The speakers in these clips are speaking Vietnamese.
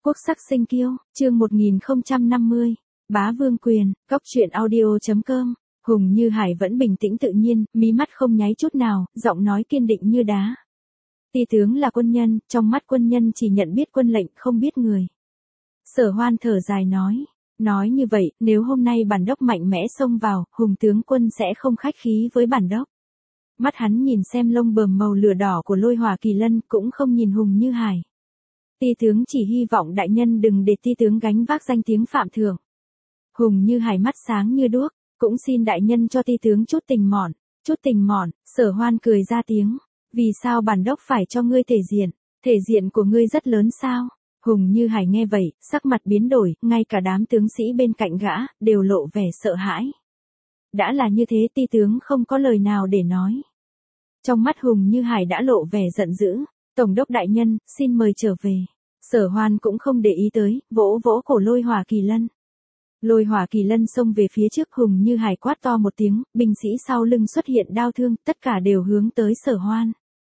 Quốc sắc sinh kiêu, chương 1050, bá vương quyền, góc truyện audio.com. Hùng Như Hải vẫn bình tĩnh tự nhiên, mí mắt không nháy chút nào, giọng nói kiên định như đá. Ti tướng là quân nhân, trong mắt quân nhân chỉ nhận biết quân lệnh không biết người. Sở Hoan thở dài nói như vậy, nếu hôm nay bản đốc mạnh mẽ xông vào, Hùng tướng quân sẽ không khách khí với bản đốc. Mắt hắn nhìn xem lông bờm màu lửa đỏ của Lôi Hỏa Kỳ Lân, cũng không nhìn Hùng Như Hải. Ti tướng chỉ hy vọng đại nhân đừng để ti tướng gánh vác danh tiếng phạm thượng. Hùng Như Hải mắt sáng như đuốc, cũng xin đại nhân cho ti tướng chút tình mọn, Sở Hoan cười ra tiếng. Vì sao bản đốc phải cho ngươi thể diện của ngươi rất lớn sao? Hùng Như Hải nghe vậy, sắc mặt biến đổi, ngay cả đám tướng sĩ bên cạnh gã, đều lộ vẻ sợ hãi. Đã là như thế ti tướng không có lời nào để nói. Trong mắt Hùng Như Hải đã lộ vẻ giận dữ, Tổng đốc đại nhân, xin mời trở về. Sở Hoan cũng không để ý tới, vỗ vỗ cổ Lôi Hỏa Kỳ Lân. Lôi Hỏa Kỳ Lân xông về phía trước, Hùng Như Hải quát to một tiếng, binh sĩ sau lưng xuất hiện đao thương, tất cả đều hướng tới Sở Hoan.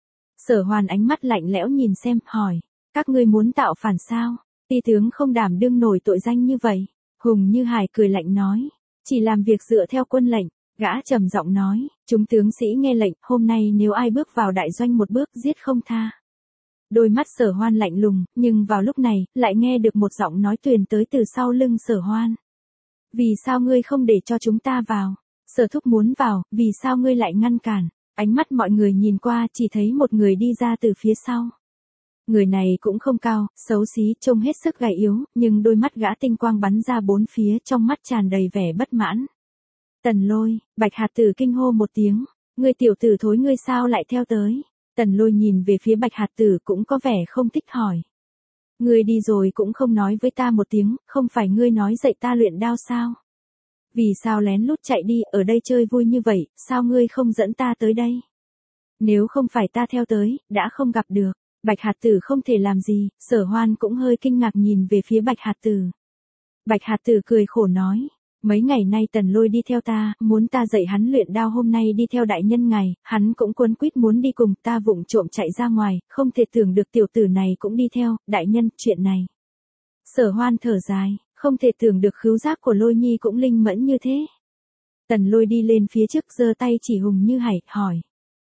Sở Hoan ánh mắt lạnh lẽo nhìn xem, hỏi, các ngươi muốn tạo phản sao? Ti tướng không đảm đương nổi tội danh như vậy. Hùng Như Hải cười lạnh nói, chỉ làm việc dựa theo quân lệnh. Gã trầm giọng nói, chúng tướng sĩ nghe lệnh, hôm nay nếu ai bước vào đại doanh một bước giết không tha. Đôi mắt Sở Hoan lạnh lùng, nhưng vào lúc này, lại nghe được một giọng nói truyền tới từ sau lưng Sở Hoan. Vì sao ngươi không để cho chúng ta vào? Sở thúc muốn vào, vì sao ngươi lại ngăn cản? Ánh mắt mọi người nhìn qua, chỉ thấy một người đi ra từ phía sau. Người này cũng không cao, xấu xí, trông hết sức gầy yếu, nhưng đôi mắt gã tinh quang bắn ra bốn phía, trong mắt tràn đầy vẻ bất mãn. Tần Lôi, Bạch Hạt Tử kinh hô một tiếng, ngươi tiểu tử thối ngươi sao lại theo tới? Tần Lôi nhìn về phía Bạch Hạt Tử cũng có vẻ không thích hỏi. Ngươi đi rồi cũng không nói với ta một tiếng, không phải ngươi nói dạy ta luyện đao sao? Vì sao lén lút chạy đi, ở đây chơi vui như vậy, sao ngươi không dẫn ta tới đây? Nếu không phải ta theo tới, đã không gặp được. Bạch Hạt Tử không thể làm gì, Sở Hoan cũng hơi kinh ngạc nhìn về phía Bạch Hạt Tử. Bạch Hạt Tử cười khổ nói, mấy ngày nay Tần Lôi đi theo ta, muốn ta dạy hắn luyện đao, hôm nay đi theo đại nhân ngài, hắn cũng quấn quýt muốn đi cùng ta, vụng trộm chạy ra ngoài, không thể tưởng được tiểu tử này cũng đi theo, đại nhân, chuyện này. Sở Hoan thở dài, không thể tưởng được khứu giác của Lôi Nhi cũng linh mẫn như thế. Tần Lôi đi lên phía trước giơ tay chỉ Hùng Như Hải, hỏi.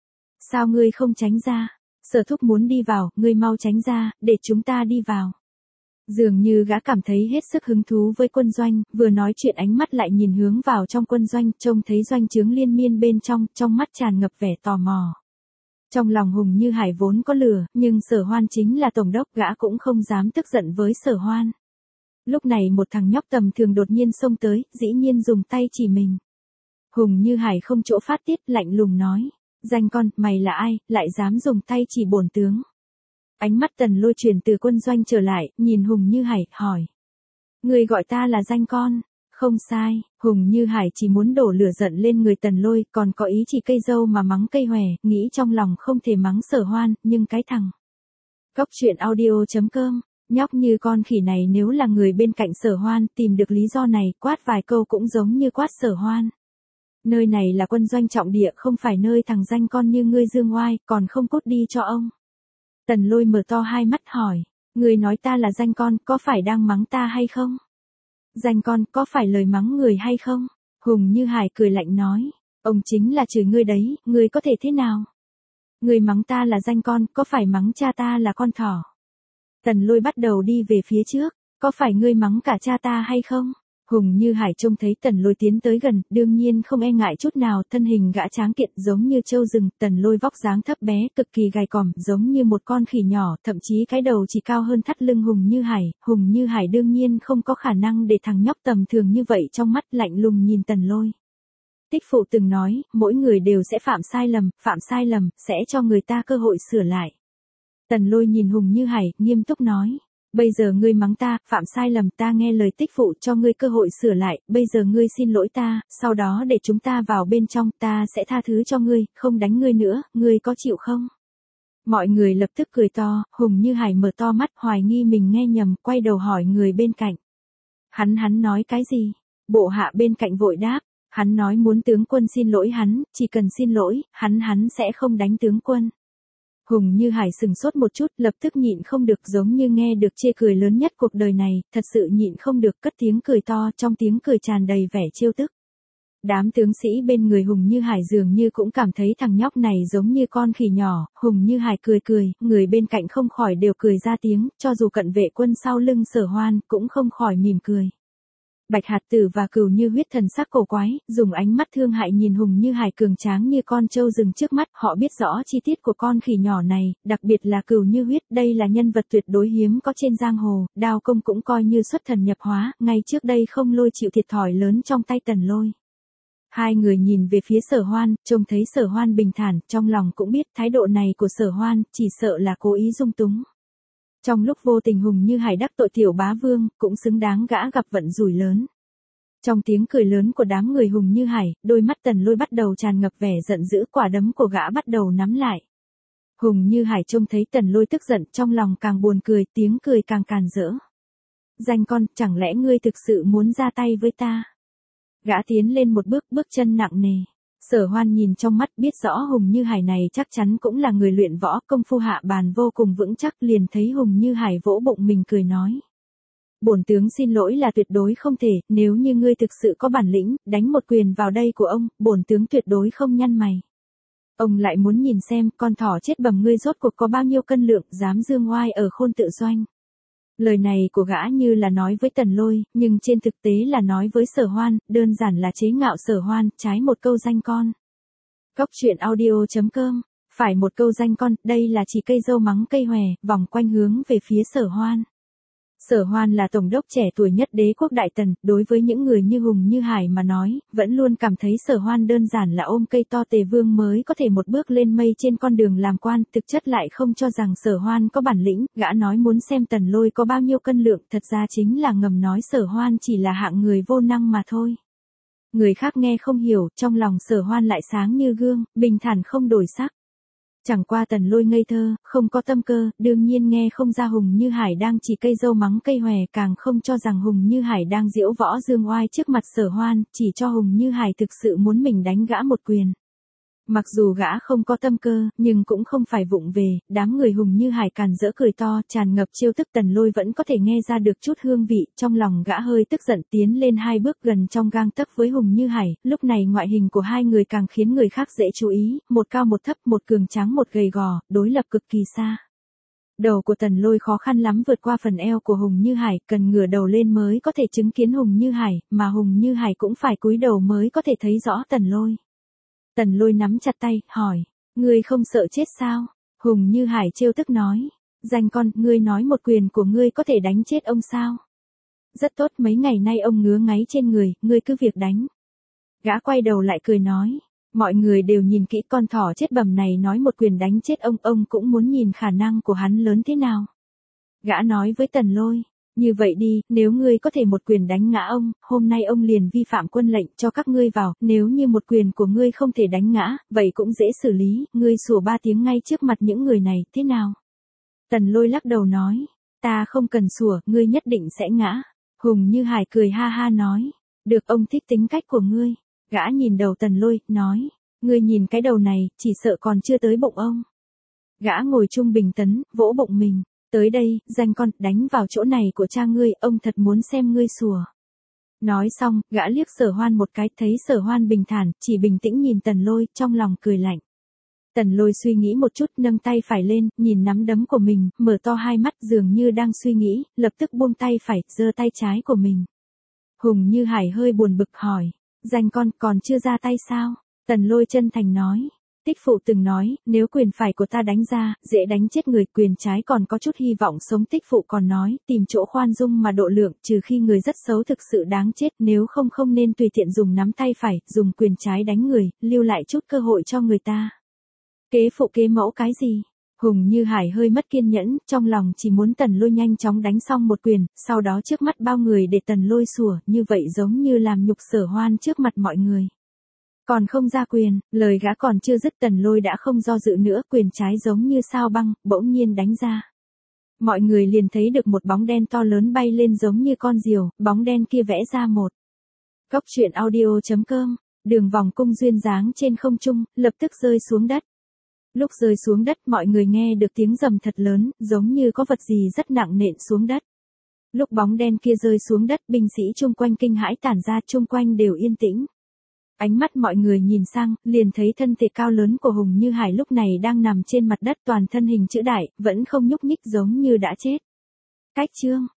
Sao ngươi không tránh ra? Sở thúc muốn đi vào, ngươi mau tránh ra, để chúng ta đi vào. Dường như gã cảm thấy hết sức hứng thú với quân doanh, vừa nói chuyện ánh mắt lại nhìn hướng vào trong quân doanh, trông thấy doanh trướng liên miên bên trong mắt tràn ngập vẻ tò mò. Trong lòng Hùng Như Hải vốn có lửa, nhưng Sở Hoan chính là tổng đốc, gã cũng không dám tức giận với Sở Hoan. Lúc này một thằng nhóc tầm thường đột nhiên xông tới, dĩ nhiên dùng tay chỉ mình. Hùng Như Hải không chỗ phát tiết, lạnh lùng nói. Danh con, mày là ai, lại dám dùng tay chỉ bổn tướng? Ánh mắt Tần Lôi chuyển từ quân doanh trở lại, nhìn Hùng Như Hải, hỏi. Người gọi ta là danh con? Không sai, Hùng Như Hải chỉ muốn đổ lửa giận lên người Tần Lôi, còn có ý chỉ cây dâu mà mắng cây hòe, nghĩ trong lòng không thể mắng Sở Hoan, nhưng cái thằng. Góc truyện audio.com, nhóc như con khỉ này nếu là người bên cạnh Sở Hoan, tìm được lý do này, quát vài câu cũng giống như quát Sở Hoan. Nơi này là quân doanh trọng địa, không phải nơi thằng danh con như ngươi dương oai, còn không cút đi cho ông. Tần Lôi mở to hai mắt hỏi, ngươi nói ta là danh con, có phải đang mắng ta hay không? Danh con, có phải lời mắng người hay không? Hùng Như Hải cười lạnh nói, ông chính là chửi ngươi đấy, ngươi có thể thế nào? Ngươi mắng ta là danh con, có phải mắng cha ta là con thỏ? Tần Lôi bắt đầu đi về phía trước, có phải ngươi mắng cả cha ta hay không? Hùng Như Hải trông thấy Tần Lôi tiến tới gần, đương nhiên không e ngại chút nào, thân hình gã tráng kiện giống như trâu rừng, Tần Lôi vóc dáng thấp bé, cực kỳ gầy còm, giống như một con khỉ nhỏ, thậm chí cái đầu chỉ cao hơn thắt lưng Hùng Như Hải đương nhiên không có khả năng để thằng nhóc tầm thường như vậy trong mắt, lạnh lùng nhìn Tần Lôi. Tích phụ từng nói, mỗi người đều sẽ phạm sai lầm, sẽ cho người ta cơ hội sửa lại. Tần Lôi nhìn Hùng Như Hải, nghiêm túc nói. Bây giờ ngươi mắng ta, phạm sai lầm, ta nghe lời tích phụ cho ngươi cơ hội sửa lại, bây giờ ngươi xin lỗi ta, sau đó để chúng ta vào bên trong, ta sẽ tha thứ cho ngươi, không đánh ngươi nữa, ngươi có chịu không? Mọi người lập tức cười to, Hùng Như Hải mở to mắt, hoài nghi mình nghe nhầm, quay đầu hỏi người bên cạnh. Hắn nói cái gì? Bộ hạ bên cạnh vội đáp, hắn nói muốn tướng quân xin lỗi hắn, chỉ cần xin lỗi, hắn sẽ không đánh tướng quân. Hùng Như Hải sừng sốt một chút, lập tức nhịn không được, giống như nghe được chê cười lớn nhất cuộc đời này, thật sự nhịn không được cất tiếng cười to, trong tiếng cười tràn đầy vẻ trêu tức. Đám tướng sĩ bên người Hùng Như Hải dường như cũng cảm thấy thằng nhóc này giống như con khỉ nhỏ, Hùng Như Hải cười cười, người bên cạnh không khỏi đều cười ra tiếng, cho dù cận vệ quân sau lưng Sở Hoan cũng không khỏi mỉm cười. Bạch Hạt Tử và Cửu Như Huyết thần sắc cổ quái, dùng ánh mắt thương hại nhìn Hùng Như Hải cường tráng như con trâu rừng trước mắt, họ biết rõ chi tiết của con khỉ nhỏ này, đặc biệt là Cửu Như Huyết, đây là nhân vật tuyệt đối hiếm có trên giang hồ, Đao Công cũng coi như xuất thần nhập hóa, ngay trước đây không lôi chịu thiệt thòi lớn trong tay Tần Lôi. Hai người nhìn về phía Sở Hoan, trông thấy Sở Hoan bình thản, trong lòng cũng biết thái độ này của Sở Hoan, chỉ sợ là cố ý dung túng. Trong lúc vô tình Hùng Như Hải đắc tội tiểu bá vương, cũng xứng đáng gã gặp vận rủi lớn. Trong tiếng cười lớn của đám người Hùng Như Hải, đôi mắt Tần Lôi bắt đầu tràn ngập vẻ giận dữ, quả đấm của gã bắt đầu nắm lại. Hùng Như Hải trông thấy Tần Lôi tức giận, trong lòng càng buồn cười, tiếng cười càng càn rỡ. Danh con, chẳng lẽ ngươi thực sự muốn ra tay với ta? Gã tiến lên một bước, bước chân nặng nề. Sở Hoan nhìn trong mắt, biết rõ Hùng Như Hải này chắc chắn cũng là người luyện võ, công phu hạ bàn vô cùng vững chắc, liền thấy Hùng Như Hải vỗ bụng mình cười nói. Bổn tướng xin lỗi là tuyệt đối không thể, nếu như ngươi thực sự có bản lĩnh, đánh một quyền vào đây của ông, bổn tướng tuyệt đối không nhăn mày. Ông lại muốn nhìn xem, con thỏ chết bầm ngươi rốt cuộc có bao nhiêu cân lượng, dám dương oai ở Khôn Tự Doanh. Lời này của gã như là nói với Tần Lôi, nhưng trên thực tế là nói với Sở Hoan, đơn giản là chế ngạo Sở Hoan, trái một câu danh con. Cóc truyện audio.com, phải một câu danh con, đây là chỉ cây dâu mắng cây hòe, vòng quanh hướng về phía Sở Hoan. Sở Hoan là tổng đốc trẻ tuổi nhất đế quốc Đại Tần, đối với những người như Hùng Như Hải mà nói, vẫn luôn cảm thấy Sở Hoan đơn giản là ôm cây to Tề Vương mới có thể một bước lên mây trên con đường làm quan, thực chất lại không cho rằng Sở Hoan có bản lĩnh, gã nói muốn xem Tần Lôi có bao nhiêu cân lượng, thật ra chính là ngầm nói Sở Hoan chỉ là hạng người vô năng mà thôi. Người khác nghe không hiểu, trong lòng Sở Hoan lại sáng như gương, bình thản không đổi sắc. Chẳng qua Tần Lôi ngây thơ, không có tâm cơ, đương nhiên nghe không ra Hùng Như Hải đang chỉ cây dâu mắng cây hòe, càng không cho rằng Hùng Như Hải đang diễu võ dương oai trước mặt Sở Hoan, chỉ cho Hùng Như Hải thực sự muốn mình đánh gã một quyền. Mặc dù gã không có tâm cơ, nhưng cũng không phải vụng về, đám người Hùng Như Hải càn rỡ cười to, tràn ngập chiêu tức, Tần Lôi vẫn có thể nghe ra được chút hương vị, trong lòng gã hơi tức giận tiến lên hai bước gần trong gang tấc với Hùng Như Hải, lúc này ngoại hình của hai người càng khiến người khác dễ chú ý, một cao một thấp, một cường tráng một gầy gò, đối lập cực kỳ xa. Đầu của Tần Lôi khó khăn lắm vượt qua phần eo của Hùng Như Hải, cần ngửa đầu lên mới có thể chứng kiến Hùng Như Hải, mà Hùng Như Hải cũng phải cúi đầu mới có thể thấy rõ Tần Lôi. Tần Lôi nắm chặt tay, hỏi, ngươi không sợ chết sao? Hùng Như Hải trêu tức nói, danh con, ngươi nói một quyền của ngươi có thể đánh chết ông sao? Rất tốt, mấy ngày nay ông ngứa ngáy trên người, ngươi cứ việc đánh. Gã quay đầu lại cười nói, mọi người đều nhìn kỹ con thỏ chết bầm này nói một quyền đánh chết ông cũng muốn nhìn khả năng của hắn lớn thế nào. Gã nói với Tần Lôi, như vậy đi, nếu ngươi có thể một quyền đánh ngã ông, hôm nay ông liền vi phạm quân lệnh cho các ngươi vào, nếu như một quyền của ngươi không thể đánh ngã, vậy cũng dễ xử lý, ngươi sủa 3 tiếng ngay trước mặt những người này, thế nào? Tần Lôi lắc đầu nói, ta không cần sủa, ngươi nhất định sẽ ngã. Hùng Như Hải cười ha ha nói, được, ông thích tính cách của ngươi. Gã nhìn đầu Tần Lôi, nói, ngươi nhìn cái đầu này, chỉ sợ còn chưa tới bụng ông. Gã ngồi trung bình tấn, vỗ bụng mình. Tới đây, danh con, đánh vào chỗ này của cha ngươi, ông thật muốn xem ngươi sủa. Nói xong, gã liếc Sở Hoan một cái, thấy Sở Hoan bình thản, chỉ bình tĩnh nhìn Tần Lôi, trong lòng cười lạnh. Tần Lôi suy nghĩ một chút, nâng tay phải lên, nhìn nắm đấm của mình, mở to hai mắt dường như đang suy nghĩ, lập tức buông tay phải, giơ tay trái của mình. Hùng Như Hải hơi buồn bực hỏi, danh con, còn chưa ra tay sao? Tần Lôi chân thành nói. Tích phụ từng nói, nếu quyền phải của ta đánh ra, dễ đánh chết người, quyền trái còn có chút hy vọng sống. Tích phụ còn nói, tìm chỗ khoan dung mà độ lượng, trừ khi người rất xấu thực sự đáng chết, nếu không không nên tùy tiện dùng nắm tay phải, dùng quyền trái đánh người, lưu lại chút cơ hội cho người ta. Kế phụ kế mẫu cái gì? Hùng Như Hải hơi mất kiên nhẫn, trong lòng chỉ muốn Tần Lôi nhanh chóng đánh xong một quyền, sau đó trước mắt bao người để Tần Lôi sủa, như vậy giống như làm nhục Sở Hoan trước mặt mọi người. Còn không ra quyền, lời gã còn chưa dứt Tần Lôi đã không do dự nữa, quyền trái giống như sao băng, bỗng nhiên đánh ra. Mọi người liền thấy được một bóng đen to lớn bay lên giống như con diều, bóng đen kia vẽ ra một góc truyện audio.com, đường vòng cung duyên dáng trên không trung, lập tức rơi xuống đất. Lúc rơi xuống đất mọi người nghe được tiếng rầm thật lớn, giống như có vật gì rất nặng nện xuống đất. Lúc bóng đen kia rơi xuống đất, binh sĩ chung quanh kinh hãi tản ra, chung quanh đều yên tĩnh. Ánh mắt mọi người nhìn sang, liền thấy thân thể cao lớn của Hùng Như Hải lúc này đang nằm trên mặt đất, toàn thân hình chữ đại, vẫn không nhúc nhích giống như đã chết. Cách chương